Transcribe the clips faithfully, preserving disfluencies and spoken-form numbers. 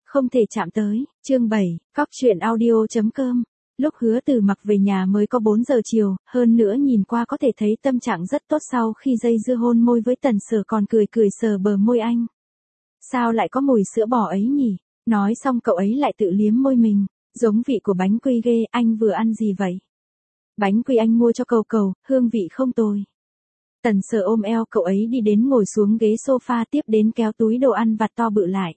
Không thể chạm tới, chương bảy, cóc truyện audio chấm com. Lúc Hứa Từ Mặc về nhà mới có bốn giờ chiều, hơn nữa nhìn qua có thể thấy tâm trạng rất tốt sau khi dây dưa hôn môi với Tần Sở còn cười cười sờ bờ môi anh. Sao lại có mùi sữa bò ấy nhỉ? Nói xong cậu ấy lại tự liếm môi mình, giống vị của bánh quy ghê, anh vừa ăn gì vậy? Bánh quy anh mua cho Cầu Cầu, hương vị không tồi. Tần Sở ôm eo cậu ấy đi đến ngồi xuống ghế sofa tiếp đến kéo túi đồ ăn vặt to bự lại.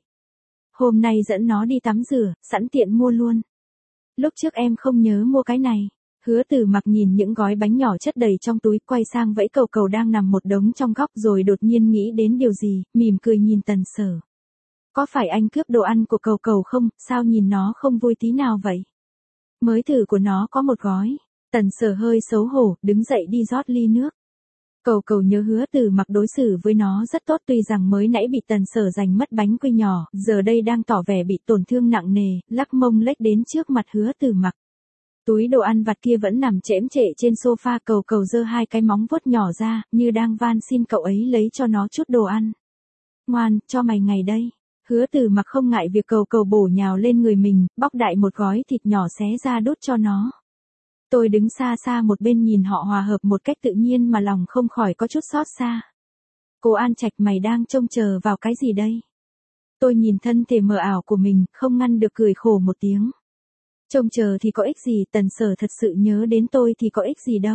Hôm nay dẫn nó đi tắm rửa, sẵn tiện mua luôn. Lúc trước em không nhớ mua cái này. Hứa Từ Mặc nhìn những gói bánh nhỏ chất đầy trong túi, quay sang vẫy Cầu Cầu đang nằm một đống trong góc rồi đột nhiên nghĩ đến điều gì, mỉm cười nhìn Tần Sở. Có phải anh cướp đồ ăn của Cầu Cầu không, sao nhìn nó không vui tí nào vậy? Mới thử của nó có một gói. Tần Sở hơi xấu hổ, đứng dậy đi rót ly nước. Cầu Cầu nhớ Hứa Từ Mặc đối xử với nó rất tốt, tuy rằng mới nãy bị Tần Sở giành mất bánh quy nhỏ, giờ đây đang tỏ vẻ bị tổn thương nặng nề, lắc mông lếch đến trước mặt Hứa Từ Mặc. Túi đồ ăn vặt kia vẫn nằm chễm chệ trên sofa, Cầu Cầu giơ hai cái móng vuốt nhỏ ra, như đang van xin cậu ấy lấy cho nó chút đồ ăn. Ngoan, cho mày ngày đây. Hứa Từ Mặc không ngại việc Cầu Cầu bổ nhào lên người mình, bóc đại một gói thịt nhỏ xé ra đút cho nó. Tôi đứng xa xa một bên nhìn họ hòa hợp một cách tự nhiên mà lòng không khỏi có chút xót xa. Cô An Trạch, mày đang trông chờ vào cái gì đây? Tôi nhìn thân thể mờ ảo của mình, không ngăn được cười khổ một tiếng. Trông chờ thì có ích gì, Tần Sở thật sự nhớ đến tôi thì có ích gì đâu.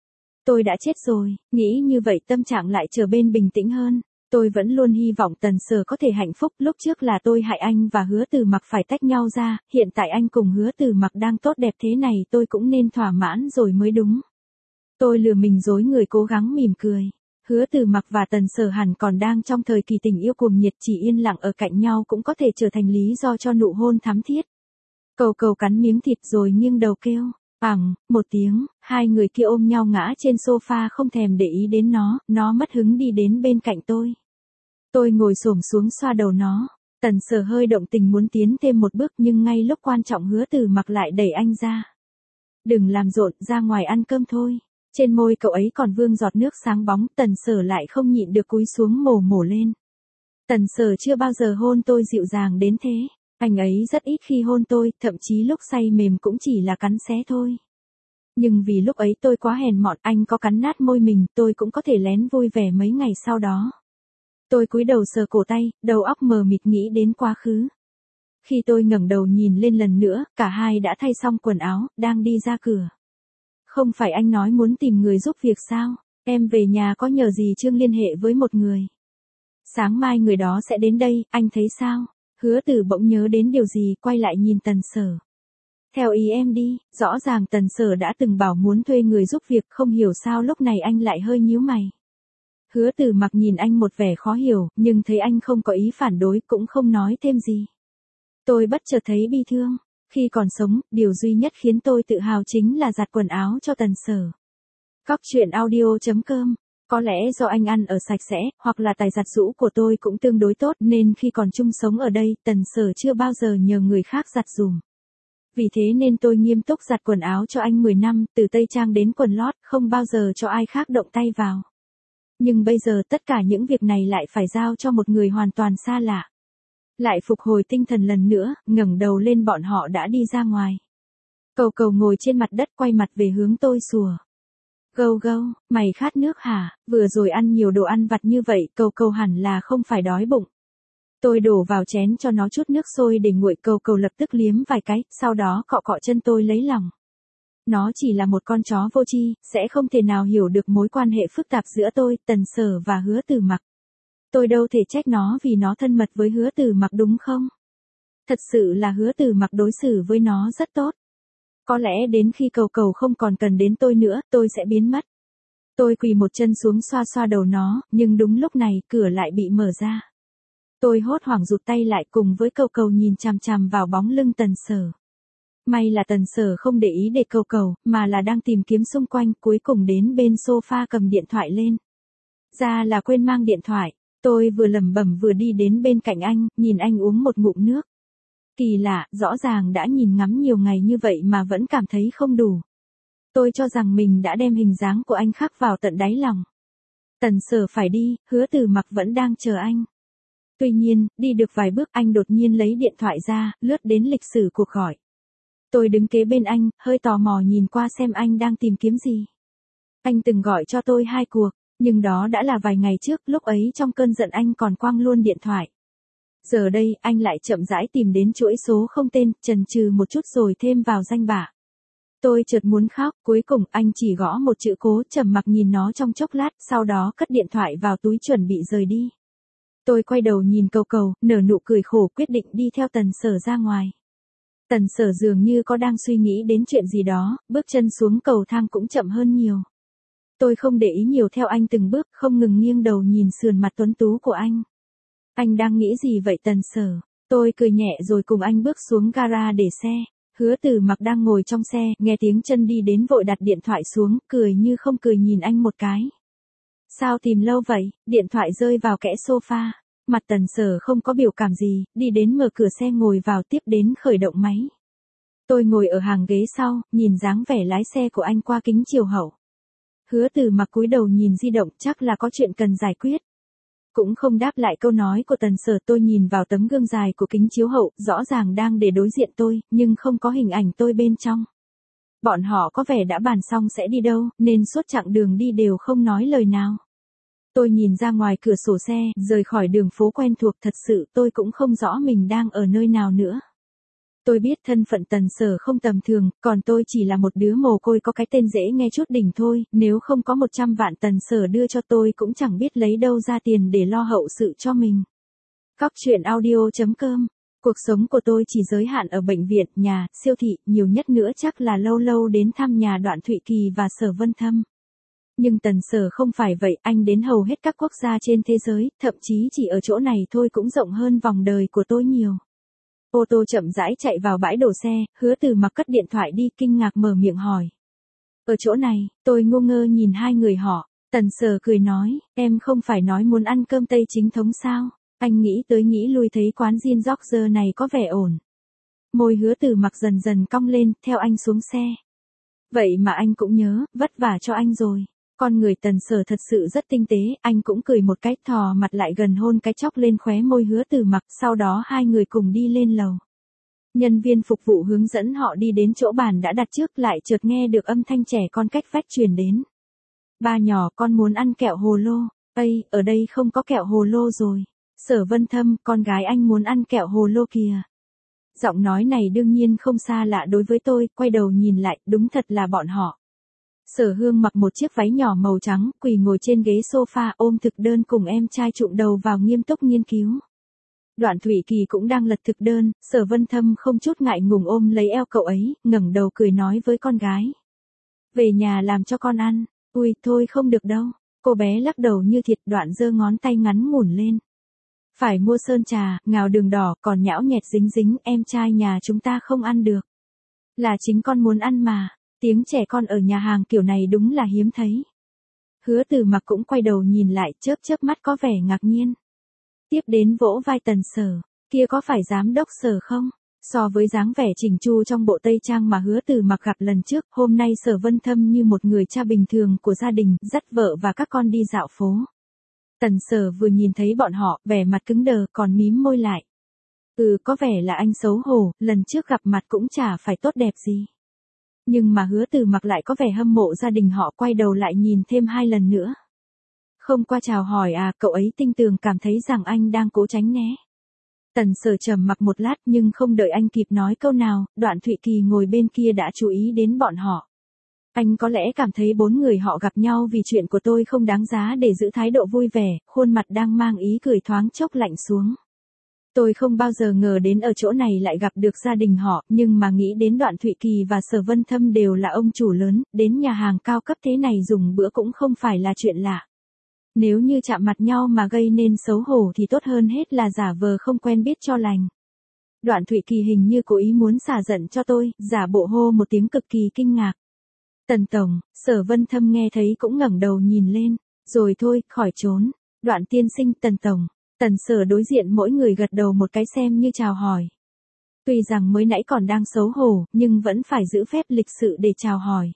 Tôi đã chết rồi, nghĩ như vậy tâm trạng lại trở bên bình tĩnh hơn. Tôi vẫn luôn hy vọng Tần Sở có thể hạnh phúc, lúc trước là tôi hại anh và Hứa Từ Mặc phải tách nhau ra, hiện tại anh cùng Hứa Từ Mặc đang tốt đẹp thế này, tôi cũng nên thỏa mãn rồi mới đúng. Tôi lừa mình dối người, cố gắng mỉm cười. Hứa Từ Mặc và Tần Sở hẳn còn đang trong thời kỳ tình yêu cuồng nhiệt, chỉ yên lặng ở cạnh nhau cũng có thể trở thành lý do cho nụ hôn thắm thiết. Cầu Cầu cắn miếng thịt rồi nghiêng đầu kêu, ẳng, một tiếng, hai người kia ôm nhau ngã trên sofa không thèm để ý đến nó, nó mất hứng đi đến bên cạnh tôi. Tôi ngồi xổm xuống xoa đầu nó, Tần Sở hơi động tình muốn tiến thêm một bước nhưng ngay lúc quan trọng Hứa Từ Mặc lại đẩy anh ra. Đừng làm rộn, ra ngoài ăn cơm thôi. Trên môi cậu ấy còn vương giọt nước sáng bóng, Tần Sở lại không nhịn được cúi xuống mổ mổ lên. Tần Sở chưa bao giờ hôn tôi dịu dàng đến thế. Anh ấy rất ít khi hôn tôi, thậm chí lúc say mềm cũng chỉ là cắn xé thôi. Nhưng vì lúc ấy tôi quá hèn mọn, anh có cắn nát môi mình, tôi cũng có thể lén vui vẻ mấy ngày sau đó. Tôi cúi đầu sờ cổ tay, đầu óc mờ mịt nghĩ đến quá khứ. Khi tôi ngẩng đầu nhìn lên lần nữa, cả hai đã thay xong quần áo, đang đi ra cửa. Không phải anh nói muốn tìm người giúp việc sao? Em về nhà có nhờ gì Trương liên hệ với một người. Sáng mai người đó sẽ đến đây, anh thấy sao? Hứa Từ bỗng nhớ đến điều gì, quay lại nhìn Tần Sở. Theo ý em đi, rõ ràng Tần Sở đã từng bảo muốn thuê người giúp việc, không hiểu sao lúc này anh lại hơi nhíu mày. Hứa Từ Mặc nhìn anh một vẻ khó hiểu, nhưng thấy anh không có ý phản đối cũng không nói thêm gì. Tôi bất chợt thấy bi thương. Khi còn sống, điều duy nhất khiến tôi tự hào chính là giặt quần áo cho Tần Sở. Cóc truyện audio chấm com. Có lẽ do anh ăn ở sạch sẽ, hoặc là tài giặt giũ của tôi cũng tương đối tốt nên khi còn chung sống ở đây, Tần Sở chưa bao giờ nhờ người khác giặt giùm. Vì thế nên tôi nghiêm túc giặt quần áo cho anh mười năm, từ tây trang đến quần lót, không bao giờ cho ai khác động tay vào. Nhưng bây giờ tất cả những việc này lại phải giao cho một người hoàn toàn xa lạ. Lại phục hồi tinh thần lần nữa, ngẩng đầu lên bọn họ đã đi ra ngoài. Cầu Cầu ngồi trên mặt đất quay mặt về hướng tôi sủa. Gâu gâu, mày khát nước hả? Vừa rồi ăn nhiều đồ ăn vặt như vậy, Cầu Cầu hẳn là không phải đói bụng. Tôi đổ vào chén cho nó chút nước sôi để nguội, Cầu Cầu lập tức liếm vài cái, sau đó cọ cọ chân tôi lấy lòng. Nó chỉ là một con chó vô tri, sẽ không thể nào hiểu được mối quan hệ phức tạp giữa tôi, Tần Sở và Hứa Từ Mặc. Tôi đâu thể trách nó vì nó thân mật với Hứa Từ Mặc đúng không? Thật sự là Hứa Từ Mặc đối xử với nó rất tốt. Có lẽ đến khi Cầu Cầu không còn cần đến tôi nữa, tôi sẽ biến mất. Tôi quỳ một chân xuống xoa xoa đầu nó, nhưng đúng lúc này, cửa lại bị mở ra. Tôi hốt hoảng rụt tay lại cùng với Cầu Cầu nhìn chằm chằm vào bóng lưng Tần Sở. May là Tần Sở không để ý để Cầu Cầu, mà là đang tìm kiếm xung quanh, cuối cùng đến bên sofa cầm điện thoại lên. Ra là quên mang điện thoại. Tôi vừa lẩm bẩm vừa đi đến bên cạnh anh, nhìn anh uống một ngụm nước. Kỳ lạ, rõ ràng đã nhìn ngắm nhiều ngày như vậy mà vẫn cảm thấy không đủ. Tôi cho rằng mình đã đem hình dáng của anh khắc vào tận đáy lòng. Tần Sở phải đi, Hứa Từ Mặc vẫn đang chờ anh. Tuy nhiên, đi được vài bước anh đột nhiên lấy điện thoại ra, lướt đến lịch sử cuộc gọi. Tôi đứng kế bên anh, hơi tò mò nhìn qua xem anh đang tìm kiếm gì. Anh từng gọi cho tôi hai cuộc, nhưng đó đã là vài ngày trước, lúc ấy trong cơn giận anh còn quăng luôn điện thoại. Giờ đây, anh lại chậm rãi tìm đến chuỗi số không tên, chần chừ một chút rồi thêm vào danh bạ. Tôi chợt muốn khóc, cuối cùng anh chỉ gõ một chữ cố, trầm mặc nhìn nó trong chốc lát, sau đó cất điện thoại vào túi chuẩn bị rời đi. Tôi quay đầu nhìn Cầu Cầu, nở nụ cười khổ, quyết định đi theo Tần Sở ra ngoài. Tần Sở dường như có đang suy nghĩ đến chuyện gì đó, bước chân xuống cầu thang cũng chậm hơn nhiều. Tôi không để ý nhiều theo anh từng bước, không ngừng nghiêng đầu nhìn sườn mặt tuấn tú của anh. Anh đang nghĩ gì vậy Tần Sở? Tôi cười nhẹ rồi cùng anh bước xuống gara để xe. Hứa Từ Mặc đang ngồi trong xe, nghe tiếng chân đi đến vội đặt điện thoại xuống, cười như không cười nhìn anh một cái. Sao tìm lâu vậy? Điện thoại rơi vào kẽ sofa. Mặt Tần Sở không có biểu cảm gì, đi đến mở cửa xe ngồi vào, tiếp đến khởi động máy. Tôi ngồi ở hàng ghế sau, nhìn dáng vẻ lái xe của anh qua kính chiếu hậu. Hứa Từ Mặc cúi đầu nhìn di động, chắc là có chuyện cần giải quyết. Cũng không đáp lại câu nói của Tần Sở. Tôi nhìn vào tấm gương dài của kính chiếu hậu, rõ ràng đang để đối diện tôi, nhưng không có hình ảnh tôi bên trong. Bọn họ có vẻ đã bàn xong sẽ đi đâu, nên suốt chặng đường đi đều không nói lời nào. Tôi nhìn ra ngoài cửa sổ xe, rời khỏi đường phố quen thuộc, thật sự tôi cũng không rõ mình đang ở nơi nào nữa. Tôi biết thân phận Tần Sở không tầm thường, còn tôi chỉ là một đứa mồ côi có cái tên dễ nghe chút đỉnh thôi, nếu không có một trăm vạn Tần Sở đưa cho tôi cũng chẳng biết lấy đâu ra tiền để lo hậu sự cho mình. Cóc truyện audio chấm com. Cuộc sống của tôi chỉ giới hạn ở bệnh viện, nhà, siêu thị, nhiều nhất nữa chắc là lâu lâu đến thăm nhà Đoạn Thụy Kỳ và Sở Vân Thâm. Nhưng Tần Sở không phải vậy, anh đến hầu hết các quốc gia trên thế giới, thậm chí chỉ ở chỗ này thôi cũng rộng hơn vòng đời của tôi nhiều. Ô tô chậm rãi chạy vào bãi đổ xe, Hứa Từ Mặc cất điện thoại đi, kinh ngạc mở miệng hỏi. Ở chỗ này, tôi ngu ngơ nhìn hai người họ. Tần Sở cười nói, em không phải nói muốn ăn cơm Tây chính thống sao? Anh nghĩ tới nghĩ lui thấy quán Gin George này có vẻ ổn. Môi Hứa Từ Mặc dần dần cong lên, theo anh xuống xe. Vậy mà anh cũng nhớ, vất vả cho anh rồi. Con người Tần Sở thật sự rất tinh tế, anh cũng cười một cái, thò mặt lại gần hôn cái chóc lên khóe môi Hứa Từ Mặc, sau đó hai người cùng đi lên lầu. Nhân viên phục vụ hướng dẫn họ đi đến chỗ bàn đã đặt trước, lại chợt nghe được âm thanh trẻ con cách vách truyền đến. Ba nhỏ, con muốn ăn kẹo hồ lô. Ây, ở đây không có kẹo hồ lô rồi. Sở Vân Thâm, con gái anh muốn ăn kẹo hồ lô kìa. Giọng nói này đương nhiên không xa lạ đối với tôi, quay đầu nhìn lại, đúng thật là bọn họ. Sở Hương mặc một chiếc váy nhỏ màu trắng, quỳ ngồi trên ghế sofa, ôm thực đơn cùng em trai trụm đầu vào nghiêm túc nghiên cứu. Đoạn Thụy Kỳ cũng đang lật thực đơn, Sở Vân Thâm không chút ngại ngùng ôm lấy eo cậu ấy, ngẩng đầu cười nói với con gái. Về nhà làm cho con ăn. Ui, thôi không được đâu. Cô bé lắc đầu như thiệt, Đoạn giơ ngón tay ngắn ngủn lên. Phải mua sơn trà, ngào đường đỏ, còn nhão nhẹt dính dính, em trai nhà chúng ta không ăn được. Là chính con muốn ăn mà. Tiếng trẻ con ở nhà hàng kiểu này đúng là hiếm thấy. Hứa Từ Mặc cũng quay đầu nhìn lại, chớp chớp mắt có vẻ ngạc nhiên. Tiếp đến vỗ vai Tần Sở, kia có phải giám đốc Sở không? So với dáng vẻ chỉnh chu trong bộ tây trang mà Hứa Từ Mặc gặp lần trước, hôm nay Sở Vân Thâm như một người cha bình thường của gia đình, dắt vợ và các con đi dạo phố. Tần Sở vừa nhìn thấy bọn họ, vẻ mặt cứng đờ, còn mím môi lại. Ừ, có vẻ là anh xấu hổ, lần trước gặp mặt cũng chả phải tốt đẹp gì. Nhưng mà Hứa Từ Mặc lại có vẻ hâm mộ gia đình họ, quay đầu lại nhìn thêm hai lần nữa. Không qua chào hỏi à, cậu ấy tinh tường cảm thấy rằng anh đang cố tránh né. Tần Sở trầm mặc một lát, nhưng không đợi anh kịp nói câu nào, Đoạn Thụy Kỳ ngồi bên kia đã chú ý đến bọn họ. Anh có lẽ cảm thấy bốn người họ gặp nhau vì chuyện của tôi không đáng giá để giữ thái độ vui vẻ, khuôn mặt đang mang ý cười thoáng chốc lạnh xuống. Tôi không bao giờ ngờ đến ở chỗ này lại gặp được gia đình họ, nhưng mà nghĩ đến Đoạn Thụy Kỳ và Sở Vân Thâm đều là ông chủ lớn, đến nhà hàng cao cấp thế này dùng bữa cũng không phải là chuyện lạ. Nếu như chạm mặt nhau mà gây nên xấu hổ thì tốt hơn hết là giả vờ không quen biết cho lành. Đoạn Thụy Kỳ hình như cố ý muốn xả giận cho tôi, giả bộ hô một tiếng cực kỳ kinh ngạc. Tần tổng, Sở Vân Thâm nghe thấy cũng ngẩng đầu nhìn lên, rồi thôi, khỏi trốn. Đoạn tiên sinh, Tần tổng. Tần Sở đối diện mỗi người gật đầu một cái xem như chào hỏi. Tuy rằng mới nãy còn đang xấu hổ, nhưng vẫn phải giữ phép lịch sự để chào hỏi.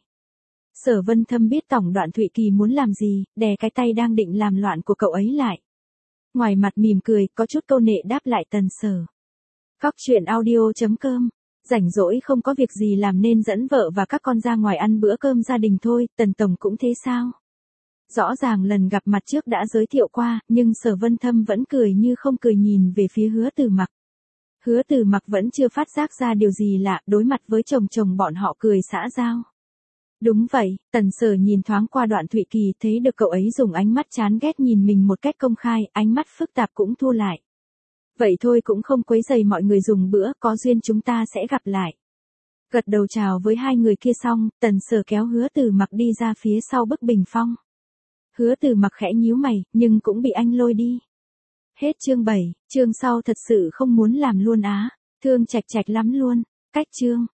Sở Vân Thâm biết tổng Đoạn Thụy Kỳ muốn làm gì, đè cái tay đang định làm loạn của cậu ấy lại. ngoài mặt mỉm cười, có chút câu nệ đáp lại Tần Sở. Cóc truyện audio chấm com. Rảnh rỗi không có việc gì làm nên dẫn vợ và các con ra ngoài ăn bữa cơm gia đình thôi, Tần Tổng cũng thế sao? Rõ ràng lần gặp mặt trước đã giới thiệu qua, nhưng Sở Vân Thâm vẫn cười như không cười nhìn về phía Hứa Từ Mặc. Hứa Từ Mặc vẫn chưa phát giác ra điều gì lạ, đối mặt với chồng chồng bọn họ cười xã giao. Đúng vậy, Tần Sở nhìn thoáng qua Đoạn Thụy Kỳ, thấy được cậu ấy dùng ánh mắt chán ghét nhìn mình một cách công khai, ánh mắt phức tạp cũng thu lại. Vậy thôi cũng không quấy rầy mọi người dùng bữa, có duyên chúng ta sẽ gặp lại. Gật đầu chào với hai người kia xong, Tần Sở kéo Hứa Từ Mặc đi ra phía sau bức bình phong. Hứa Từ Mặc khẽ nhíu mày, nhưng cũng bị anh lôi đi. Hết chương bảy, chương sau thật sự không muốn làm luôn á, Thương Trạch Trạch lắm luôn, cách chương.